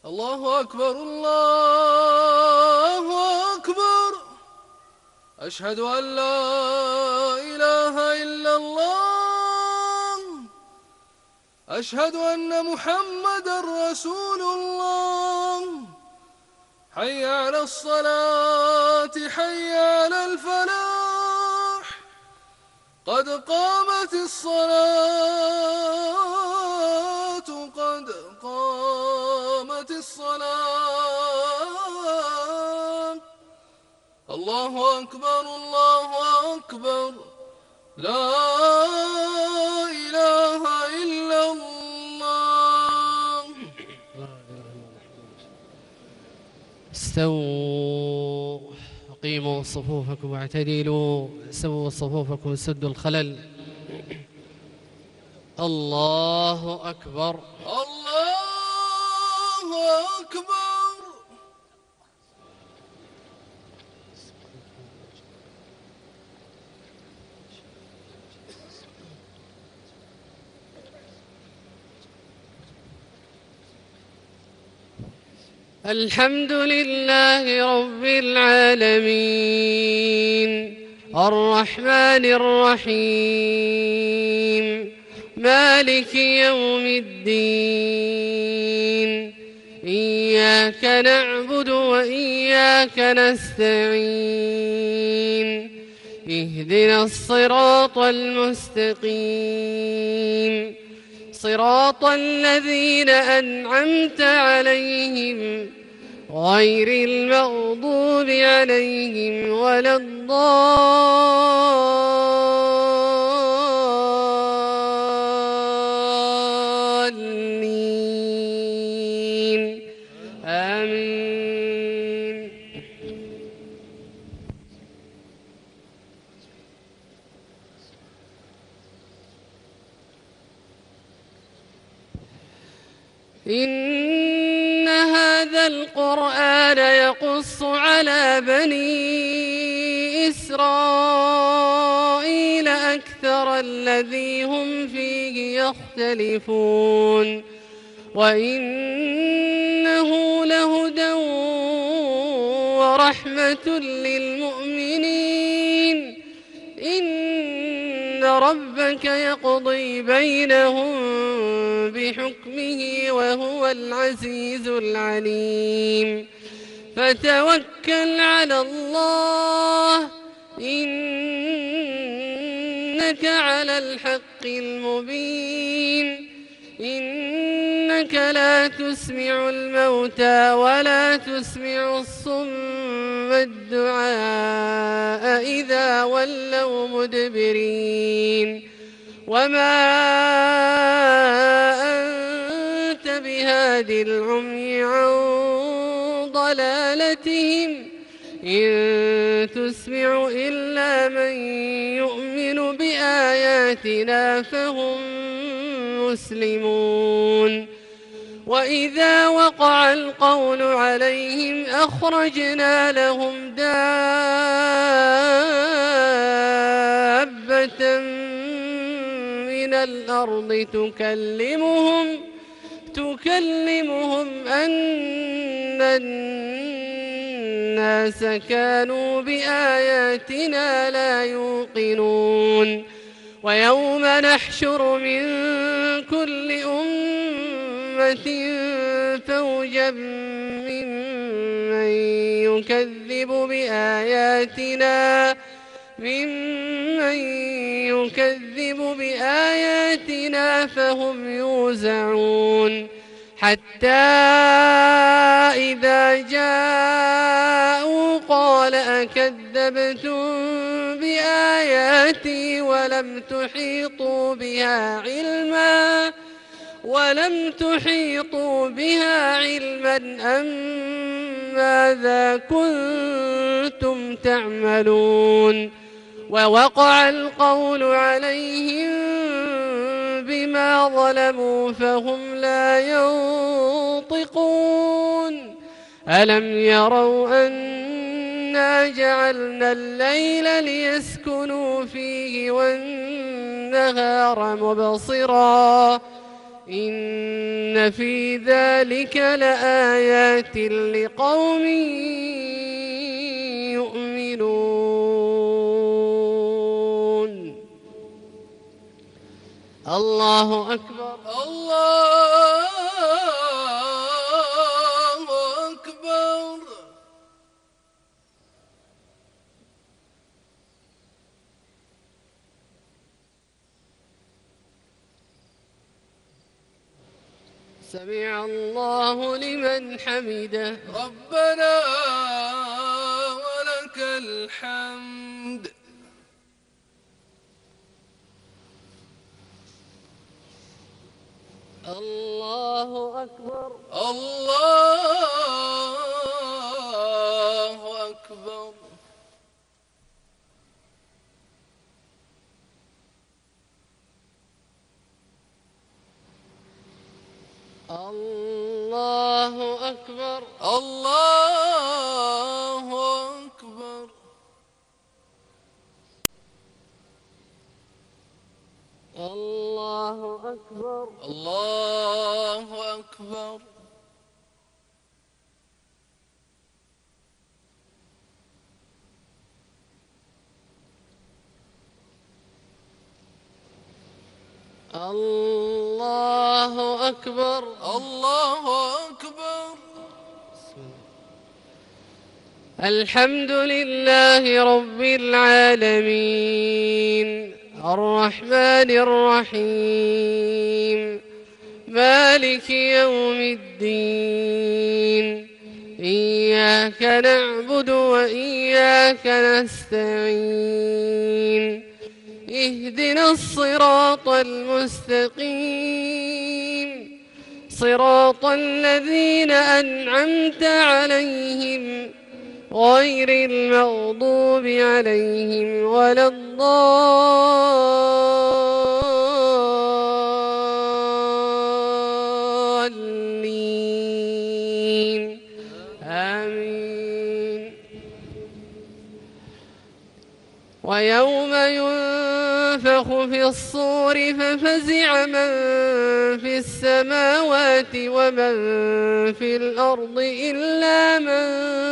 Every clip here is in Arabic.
الله أكبر الله أكبر. أشهد أن لا إله إلا الله. أشهد أن محمدا رسول الله. حي على الصلاة حي على الفلاح. قد قامت الصلاة قد قامت الصلاة. الله أكبر الله أكبر. لا إله إلا الله. استووا، أقيموا صفوفكم واعتدلوا، سووا صفوفكم سدوا الخلل. الله أكبر الله أكبر. الحمد لله رب العالمين، الرحمن الرحيم، مالك يوم الدين. إياك نعبد وإياك نستعين. اهدنا الصراط المستقيم، صراط الذين أنعمت عليهم غير المغضوب عليهم ولا الضالين. آمين. إن هذا القرآن يقص على بني إسرائيل أكثر الذي هم فيه يختلفون، وإنه لهدى ورحمة للمؤمنين. إن ربك يقضي بينهم بحكمه وهو العزيز العليم. فتوكل على الله، إنك على الحق المبين. إنك لا تسمع الموتى ولا تسمع الصم الدعاء إذا ولوا مدبرين. وما أنت بهاد العمي عن ضلالتهم، إن تسمع إلا من يؤمن بآياتنا فهم مسلمون. وإذا وقع القول عليهم أخرجنا لهم دابة من الأرض تكلمهم أن الناس كانوا بآياتنا لا يوقنون. ويوم نحشر من كل أمة فوجا ممن يكذب بآياتنا فهم يوزعون. حتى إذا جاءوا قال أكذبتم بآياتي ولم تحيطوا بها علما أم ماذا كنتم تعملون. ووقع القول عليهم بما ظلموا فهم لا ينطقون. ألم يروا أنا جعلنا الليل ليسكنوا فيه والنهار مبصرا إن في ذلك لآيات لقوم يؤمنون. الله أكبر. الله أكبر. سمع الله لمن حمده. ربنا ولك الحمد. الله أكبر. الله أكبر. الله أكبر. الله أكبر. الله أكبر. الله أكبر. الله أكبر. الله أكبر. الحمد لله رب العالمين الرحمن الرحيم مالك يوم الدين إياك نعبد وإياك نستعين اهدنا الصراط المستقيم صراط الذين أنعمت عليهم غير المغضوب عليهم ولا الضالين آمين. ويوم ينفخ في الصور ففزع من في السماوات ومن في الأرض إلا من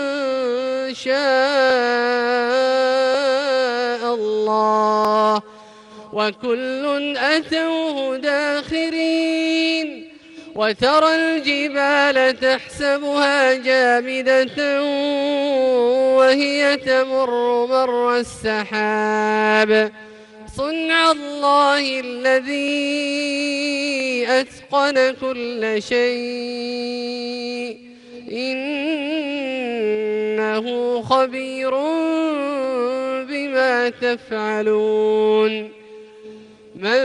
شاء الله وكل أتوه داخرين. وترى الجبال تحسبها جامدة وهي تمر مر السحاب صنع الله الذي أتقن كل شيء إنه خبير بما تفعلون. من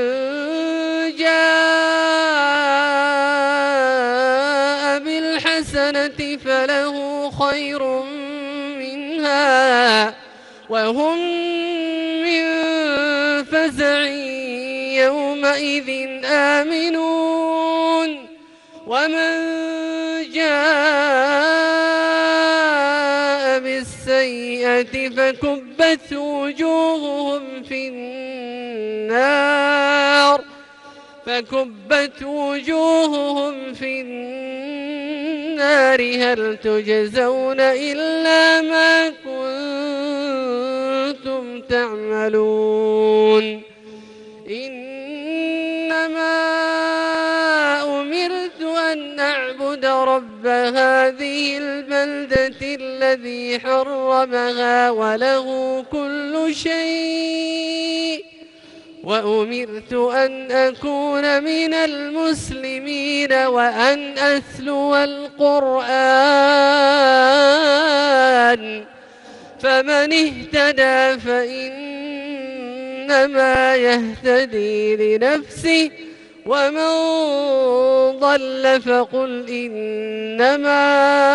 جاء بالحسنة فله خير منها وهم من فزع يومئذ آمنون. ومن جاء بالسيئة فكبت وجوههم في النار هل تجزون إلا ما كنتم تعملون. إنما أمرت أن أعبد رب هذه البلدة الذي حرمها وله كل شيء وأمرت أن أكون من المسلمين وأن أتلو القرآن فمن اهتدى فإنما يهتدي لنفسه ومن ضل فقل إنما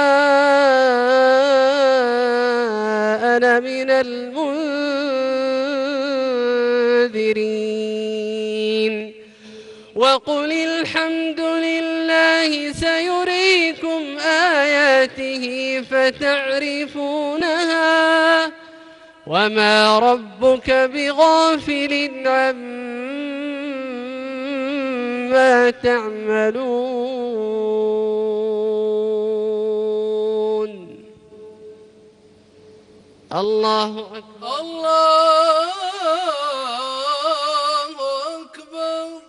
أنا من المنذرين. وقل الحمد لله سيريكم آياته فتعرفونها وما ربك بغافل عما ما تعملون. الله أكبر. الله أكبر.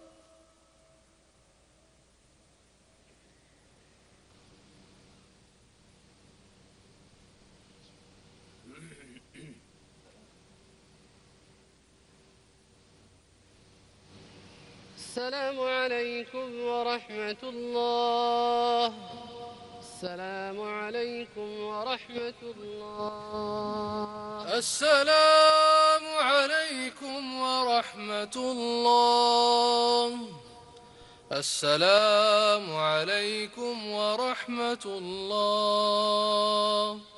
السلام عليكم ورحمة الله. السلام عليكم ورحمة الله. السلام عليكم ورحمة الله. السلام عليكم ورحمة الله.